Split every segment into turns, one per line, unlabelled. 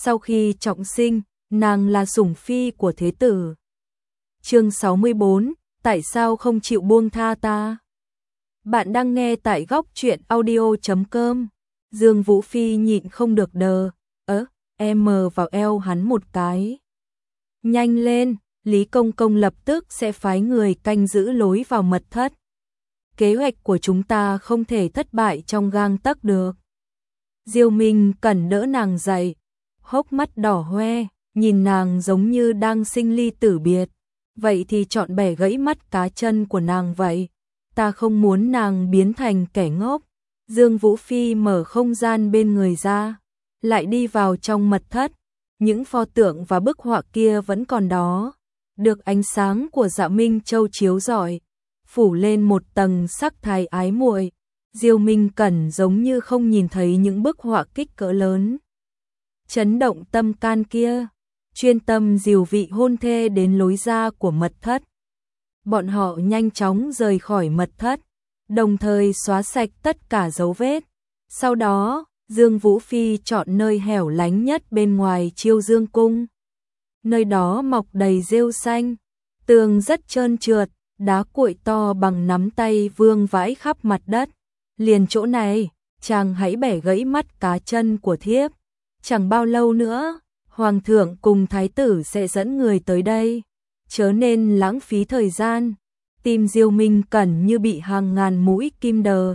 Sau khi trọng sinh, nàng là sủng phi của thế tử. Chương 64, tại sao không chịu buông tha ta? Bạn đang nghe tại góc truyện audio.com. Dương Vũ Phi nhịn không được đờ, em vào eo hắn một cái. Nhanh lên, Lý Công Công lập tức sẽ phái người canh giữ lối vào mật thất. Kế hoạch của chúng ta không thể thất bại trong gang tấc được. Diêu Minh Cẩn đỡ nàng dậy, hốc mắt đỏ hoe, nhìn nàng giống như đang sinh ly tử biệt. Vậy thì chọn bẻ gãy mắt cá chân của nàng vậy. Ta không muốn nàng biến thành kẻ ngốc. Dương Vũ Phi mở không gian bên người ra, lại đi vào trong mật thất. Những pho tượng và bức họa kia vẫn còn đó, được ánh sáng của Dạ Minh Châu chiếu rọi, phủ lên một tầng sắc thái ái muội. Diêu Minh Cẩn giống như không nhìn thấy những bức họa kích cỡ lớn, chấn động tâm can kia, chuyên tâm dìu vị hôn thê đến lối ra của mật thất. Bọn họ nhanh chóng rời khỏi mật thất, đồng thời xóa sạch tất cả dấu vết. Sau đó, Dương Vũ Phi chọn nơi hẻo lánh nhất bên ngoài Chiêu Dương cung. Nơi đó mọc đầy rêu xanh, tường rất trơn trượt, đá cuội to bằng nắm tay vương vãi khắp mặt đất. Liền chỗ này, chàng hãy bẻ gãy mắt cá chân của thiếp. Chẳng bao lâu nữa, hoàng thượng cùng thái tử sẽ dẫn người tới đây, chớ nên lãng phí thời gian. Tim Diêu Minh Cẩn như bị hàng ngàn mũi kim đờ,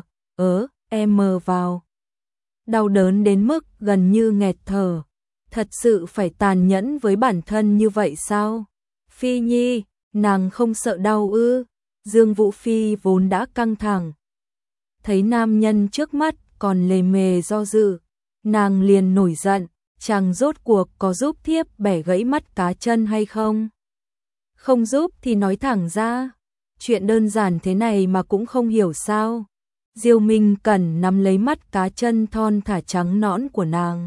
em vào. Đau đớn đến mức gần như nghẹt thở. Thật sự phải tàn nhẫn với bản thân như vậy sao? Phi Nhi, nàng không sợ đau ư? Dương Vũ Phi vốn đã căng thẳng, thấy nam nhân trước mắt còn lề mề do dự, nàng liền nổi giận. Chàng rốt cuộc có giúp thiếp bẻ gãy mắt cá chân hay không? Không giúp thì nói thẳng ra. Chuyện đơn giản thế này mà cũng không hiểu sao? Diêu Minh Cẩn nắm lấy mắt cá chân thon thả trắng nõn của nàng,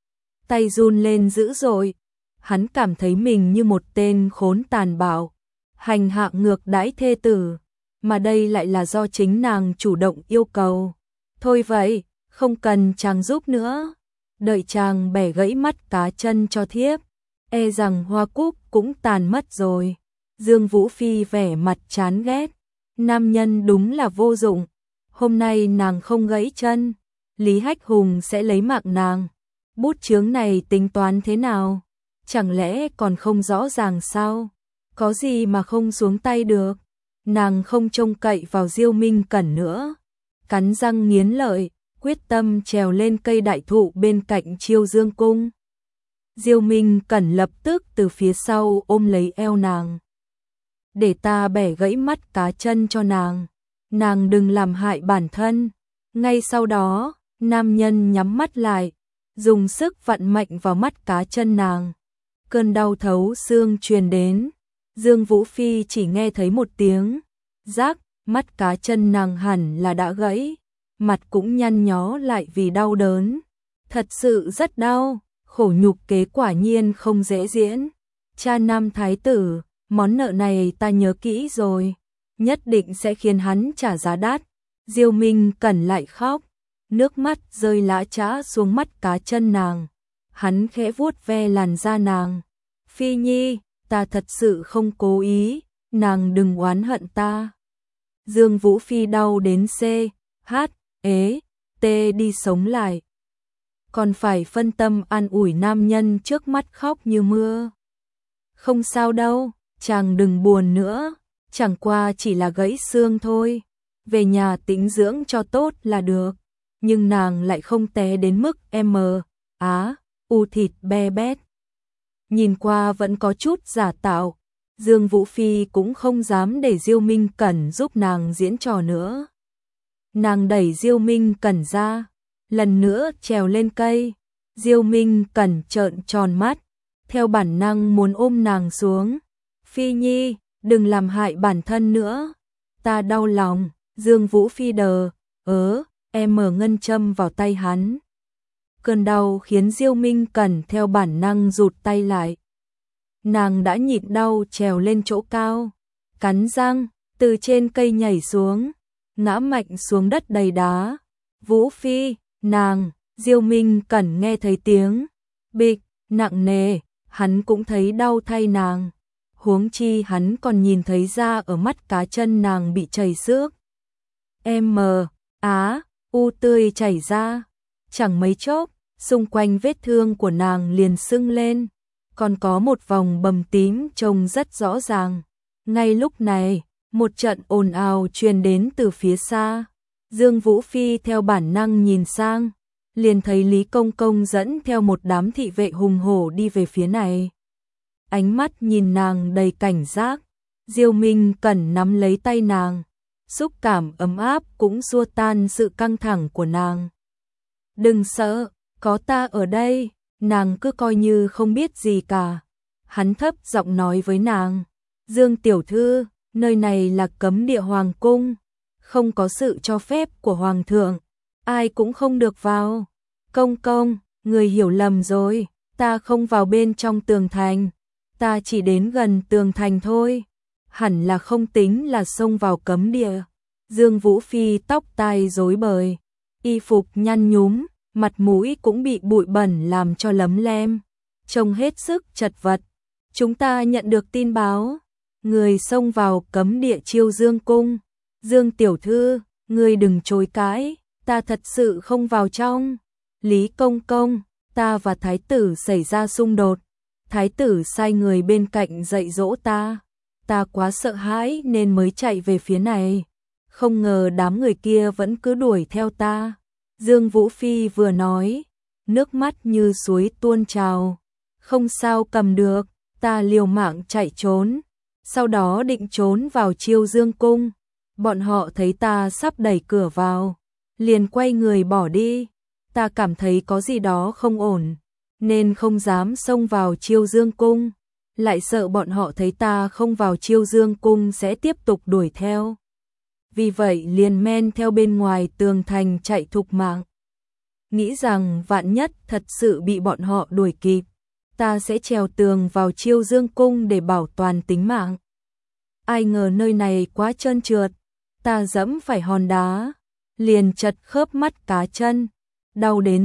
tay run lên dữ dội. Hắn cảm thấy mình như một tên khốn tàn bạo, hành hạ ngược đãi thê tử, mà đây lại là do chính nàng chủ động yêu cầu. Thôi vậy, không cần chàng giúp nữa. Đợi chàng bẻ gãy mắt cá chân cho thiếp, e rằng hoa cúc cũng tàn mất rồi. Dương Vũ Phi vẻ mặt chán ghét. Nam nhân đúng là vô dụng. Hôm nay nàng không gãy chân, Lý Hách Hùng sẽ lấy mạng nàng. Bút chướng này tính toán thế nào? Chẳng lẽ còn không rõ ràng sao? Có gì mà không xuống tay được? Nàng không trông cậy vào Diêu Minh Cẩn nữa. Cắn răng nghiến lợi, quyết tâm trèo lên cây đại thụ bên cạnh Chiêu Dương cung. Diêu Minh Cẩn lập tức từ phía sau ôm lấy eo nàng. Để ta bẻ gãy mắt cá chân cho nàng. Nàng đừng làm hại bản thân. Ngay sau đó, nam nhân nhắm mắt lại, dùng sức vặn mạnh vào mắt cá chân nàng. Cơn đau thấu xương truyền đến. Dương Vũ Phi chỉ nghe thấy một tiếng rắc, mắt cá chân nàng hẳn là đã gãy. Mặt cũng nhăn nhó lại vì đau đớn. Thật sự rất đau, khổ nhục kế quả nhiên không dễ diễn. Cha nam thái tử, món nợ này ta nhớ kỹ rồi, nhất định sẽ khiến hắn trả giá đắt. Diêu Minh Cẩn lại khóc, nước mắt rơi lã chã xuống mắt cá chân nàng. Hắn khẽ vuốt ve làn da nàng. Phi Nhi, ta thật sự không cố ý, nàng đừng oán hận ta. Dương Vũ Phi đau đến đi sống lại, còn phải phân tâm an ủi nam nhân trước mắt khóc như mưa. Không sao đâu, chàng đừng buồn nữa, chẳng qua chỉ là gãy xương thôi, về nhà tĩnh dưỡng cho tốt là được. Nhưng nàng lại không té đến mức thịt be bét. Nhìn qua vẫn có chút giả tạo, Dương Vũ Phi cũng không dám để Diêu Minh Cẩn giúp nàng diễn trò nữa. Nàng đẩy Diêu Minh Cẩn ra, lần nữa trèo lên cây. Diêu Minh Cẩn trợn tròn mắt, theo bản năng muốn ôm nàng xuống. Phi Nhi, đừng làm hại bản thân nữa, ta đau lòng. Dương Vũ Phi em mở ngân châm vào tay hắn. Cơn đau khiến Diêu Minh Cẩn theo bản năng rụt tay lại. Nàng đã nhịn đau trèo lên chỗ cao, cắn răng, từ trên cây nhảy xuống, ngã mạnh xuống đất đầy đá. Vũ Phi, nàng, Diêu Minh Cẩn nghe thấy tiếng bịch, nặng nề, hắn cũng thấy đau thay nàng. Huống chi hắn còn nhìn thấy da ở mắt cá chân nàng bị chảy xước. U tươi chảy ra. Chẳng mấy chốc, xung quanh vết thương của nàng liền sưng lên, còn có một vòng bầm tím trông rất rõ ràng. Ngay lúc này, một trận ồn ào truyền đến từ phía xa. Dương Vũ Phi theo bản năng nhìn sang, liền thấy Lý Công Công dẫn theo một đám thị vệ hùng hổ đi về phía này. Ánh mắt nhìn nàng đầy cảnh giác, Diêu Minh Cẩn nắm lấy tay nàng, xúc cảm ấm áp cũng xua tan sự căng thẳng của nàng. Đừng sợ, có ta ở đây, nàng cứ coi như không biết gì cả. Hắn thấp giọng nói với nàng, Dương tiểu thư, nơi này là cấm địa hoàng cung, không có sự cho phép của hoàng thượng, ai cũng không được vào. Công công, người hiểu lầm rồi, ta không vào bên trong tường thành, ta chỉ đến gần tường thành thôi, hẳn là không tính là xông vào cấm địa. Dương Vũ Phi tóc tai rối bời, y phục nhăn nhúm, mặt mũi cũng bị bụi bẩn làm cho lấm lem, trông hết sức chật vật. Chúng ta nhận được tin báo, người xông vào cấm địa Chiêu Dương cung. Dương tiểu thư, người đừng chối cãi, ta thật sự không vào trong. Lý Công Công, ta và thái tử xảy ra xung đột, thái tử sai người bên cạnh dạy dỗ ta quá sợ hãi nên mới chạy về phía này, không ngờ đám người kia vẫn cứ đuổi theo ta. Dương Vũ Phi vừa nói, nước mắt như suối tuôn trào, không sao cầm được, ta liều mạng chạy trốn, sau đó định trốn vào Chiêu Dương cung, bọn họ thấy ta sắp đẩy cửa vào, liền quay người bỏ đi. Ta cảm thấy có gì đó không ổn, nên không dám xông vào Chiêu Dương cung, lại sợ bọn họ thấy ta không vào Chiêu Dương cung sẽ tiếp tục đuổi theo. Vì vậy liền men theo bên ngoài tường thành chạy thục mạng. Nghĩ rằng vạn nhất thật sự bị bọn họ đuổi kịp, ta sẽ trèo tường vào Chiêu Dương cung để bảo toàn tính mạng. Ai ngờ nơi này quá trơn trượt, ta dẫm phải hòn đá, liền chật khớp mắt cá chân, đau đến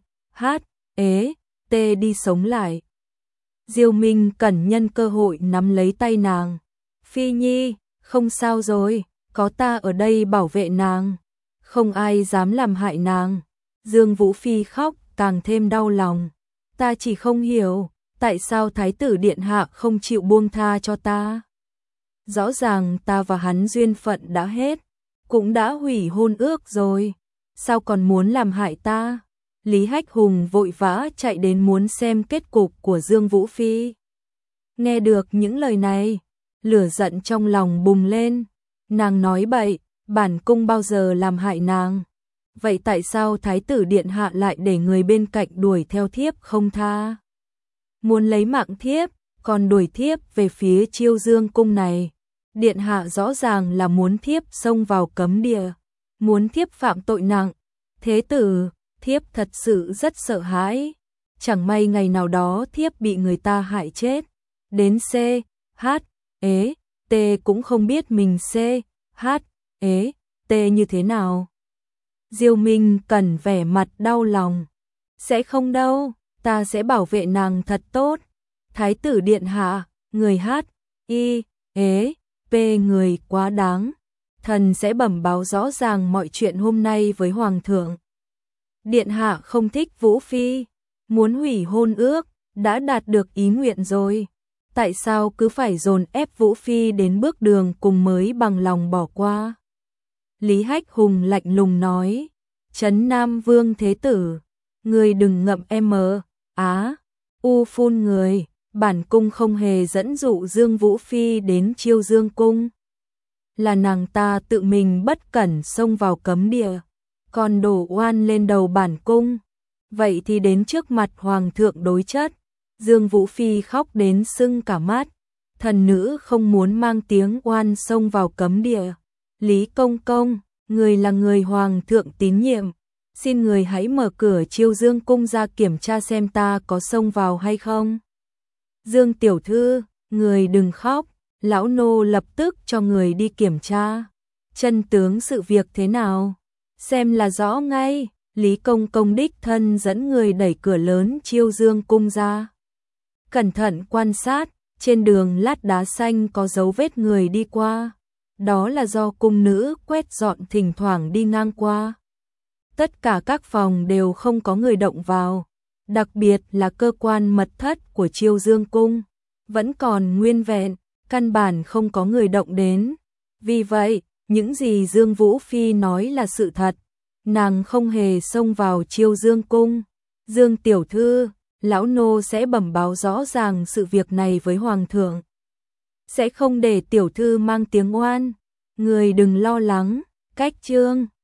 đi sống lại. Diêu Minh Cẩn nhân cơ hội nắm lấy tay nàng. Phi Nhi, không sao rồi, có ta ở đây bảo vệ nàng, không ai dám làm hại nàng. Dương Vũ Phi khóc càng thêm đau lòng. Ta chỉ không hiểu, tại sao Thái tử Điện Hạ không chịu buông tha cho ta. Rõ ràng ta và hắn duyên phận đã hết, cũng đã hủy hôn ước rồi, sao còn muốn làm hại ta? Lý Hách Hùng vội vã chạy đến muốn xem kết cục của Dương Vũ Phi. Nghe được những lời này, lửa giận trong lòng bùng lên, nàng nói bậy, bản cung bao giờ làm hại nàng. Vậy tại sao Thái tử Điện Hạ lại để người bên cạnh đuổi theo thiếp không tha? Muốn lấy mạng thiếp, còn đuổi thiếp về phía Chiêu Dương cung này. Điện Hạ rõ ràng là muốn thiếp xông vào cấm địa, muốn thiếp phạm tội nặng. Thế tử, thiếp thật sự rất sợ hãi. Chẳng may ngày nào đó thiếp bị người ta hại chết. Đến T cũng không biết mình T như thế nào. Diêu Minh Cẩn vẻ mặt đau lòng. Sẽ không đâu, ta sẽ bảo vệ nàng thật tốt. Thái tử Điện Hạ, người người quá đáng. Thần sẽ bẩm báo rõ ràng mọi chuyện hôm nay với Hoàng thượng. Điện Hạ không thích Vũ Phi, muốn hủy hôn ước, đã đạt được ý nguyện rồi. Tại sao cứ phải dồn ép Vũ Phi đến bước đường cùng mới bằng lòng bỏ qua? Lý Hách Hùng lạnh lùng nói, Trấn Nam Vương Thế Tử, người đừng ngậm phun người, bản cung không hề dẫn dụ Dương Vũ Phi đến Chiêu Dương cung. Là nàng ta tự mình bất cẩn xông vào cấm địa, còn đổ oan lên đầu bản cung. Vậy thì đến trước mặt Hoàng thượng đối chất. Dương Vũ Phi khóc đến sưng cả mắt, thần nữ không muốn mang tiếng oan xông vào cấm địa. Lý Công Công, người là người Hoàng thượng tín nhiệm, xin người hãy mở cửa Chiêu Dương cung ra kiểm tra xem ta có xông vào hay không. Dương tiểu thư, người đừng khóc, lão nô lập tức cho người đi kiểm tra. Chân tướng sự việc thế nào, xem là rõ ngay. Lý Công Công đích thân dẫn người đẩy cửa lớn Chiêu Dương cung ra. Cẩn thận quan sát, trên đường lát đá xanh có dấu vết người đi qua. Đó là do cung nữ quét dọn thỉnh thoảng đi ngang qua. Tất cả các phòng đều không có người động vào, đặc biệt là cơ quan mật thất của Chiêu Dương cung, vẫn còn nguyên vẹn, căn bản không có người động đến. Vì vậy, những gì Dương Vũ Phi nói là sự thật, nàng không hề xông vào Chiêu Dương cung. Dương tiểu thư, lão nô sẽ bẩm báo rõ ràng sự việc này với hoàng thượng. Sẽ không để tiểu thư mang tiếng oan, người đừng lo lắng. Cách chương